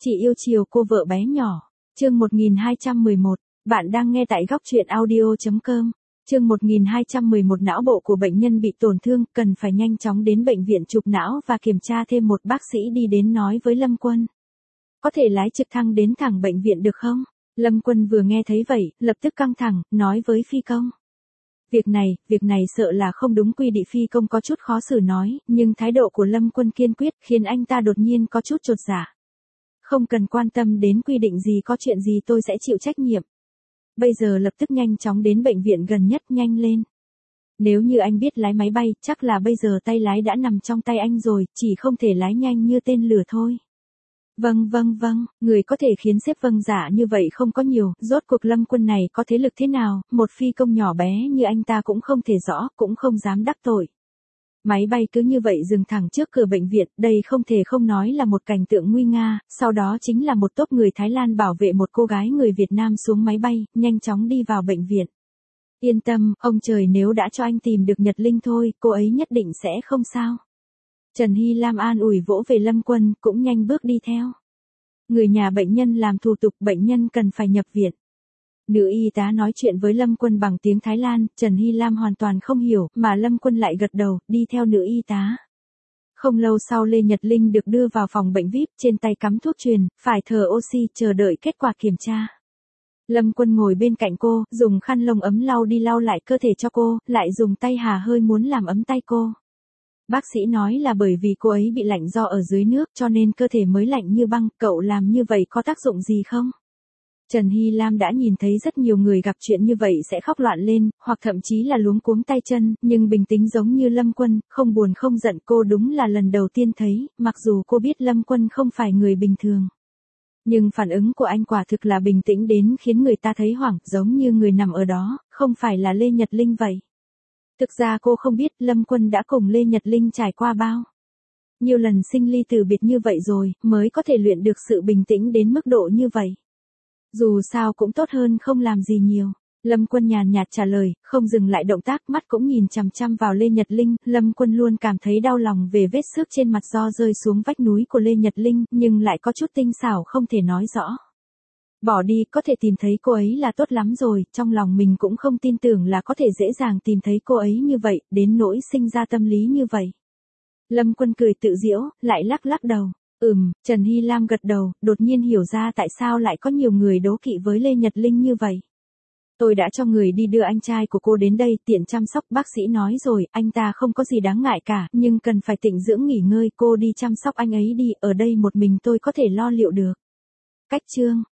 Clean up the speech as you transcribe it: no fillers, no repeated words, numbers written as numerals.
Chị yêu chiều cô vợ bé nhỏ. Chương 1211, bạn đang nghe tại góc truyện audio.com. Chương 1211 não bộ của bệnh nhân bị tổn thương, cần phải nhanh chóng đến bệnh viện chụp não và kiểm tra thêm. Một bác sĩ đi đến nói với Lâm Quân. Có thể lái trực thăng đến thẳng bệnh viện được không? Lâm Quân vừa nghe thấy vậy, lập tức căng thẳng, nói với phi công. Việc này sợ là không đúng quy định. Phi công có chút khó xử nói, nhưng thái độ của Lâm Quân kiên quyết khiến anh ta đột nhiên có chút chột dạ. Không cần quan tâm đến quy định gì, có chuyện gì tôi sẽ chịu trách nhiệm. Bây giờ lập tức nhanh chóng đến bệnh viện gần nhất, nhanh lên. Nếu như anh biết lái máy bay, chắc là bây giờ tay lái đã nằm trong tay anh rồi, chỉ không thể lái nhanh như tên lửa thôi. Vâng, người có thể khiến sếp vâng dạ như vậy không có nhiều, rốt cuộc Lâm Quân này có thế lực thế nào, một phi công nhỏ bé như anh ta cũng không thể rõ, cũng không dám đắc tội. Máy bay cứ như vậy dừng thẳng trước cửa bệnh viện, đây không thể không nói là một cảnh tượng nguy nga, sau đó chính là một tốp người Thái Lan bảo vệ một cô gái người Việt Nam xuống máy bay, nhanh chóng đi vào bệnh viện. Yên tâm, ông trời nếu đã cho anh tìm được Nhật Linh thôi, cô ấy nhất định sẽ không sao. Trần Hy Lam an ủi vỗ về Lâm Quân, cũng nhanh bước đi theo. Người nhà bệnh nhân làm thủ tục, bệnh nhân cần phải nhập viện. Nữ y tá nói chuyện với Lâm Quân bằng tiếng Thái Lan, Trần Hy Lam hoàn toàn không hiểu, mà Lâm Quân lại gật đầu, đi theo nữ y tá. Không lâu sau Lê Nhật Linh được đưa vào phòng bệnh VIP, trên tay cắm thuốc truyền, phải thở oxy, chờ đợi kết quả kiểm tra. Lâm Quân ngồi bên cạnh cô, dùng khăn lông ấm lau đi lau lại cơ thể cho cô, lại dùng tay hà hơi muốn làm ấm tay cô. Bác sĩ nói là bởi vì cô ấy bị lạnh do ở dưới nước cho nên cơ thể mới lạnh như băng, cậu làm như vậy có tác dụng gì không? Trần Hy Lam đã nhìn thấy rất nhiều người gặp chuyện như vậy sẽ khóc loạn lên, hoặc thậm chí là luống cuống tay chân, nhưng bình tĩnh giống như Lâm Quân, không buồn không giận. Cô đúng là lần đầu tiên thấy, mặc dù cô biết Lâm Quân không phải người bình thường. Nhưng phản ứng của anh quả thực là bình tĩnh đến khiến người ta thấy hoảng, giống như người nằm ở đó, không phải là Lê Nhật Linh vậy. Thực ra cô không biết Lâm Quân đã cùng Lê Nhật Linh trải qua bao nhiều lần sinh ly từ biệt như vậy rồi, mới có thể luyện được sự bình tĩnh đến mức độ như vậy. Dù sao cũng tốt hơn không làm gì nhiều. Lâm Quân nhàn nhạt trả lời, không dừng lại động tác, mắt cũng nhìn chằm chằm vào Lê Nhật Linh. Lâm Quân luôn cảm thấy đau lòng về vết xước trên mặt do rơi xuống vách núi của Lê Nhật Linh, nhưng lại có chút tinh xảo không thể nói rõ. Bỏ đi, có thể tìm thấy cô ấy là tốt lắm rồi, trong lòng mình cũng không tin tưởng là có thể dễ dàng tìm thấy cô ấy như vậy, đến nỗi sinh ra tâm lý như vậy. Lâm Quân cười tự giễu, lại lắc đầu. Trần Hy Lam gật đầu, đột nhiên hiểu ra tại sao lại có nhiều người đố kỵ với Lê Nhật Linh như vậy. Tôi đã cho người đi đưa anh trai của cô đến đây, tiện chăm sóc, bác sĩ nói rồi, anh ta không có gì đáng ngại cả, nhưng cần phải tĩnh dưỡng nghỉ ngơi, cô đi chăm sóc anh ấy đi, ở đây một mình tôi có thể lo liệu được. Cách chương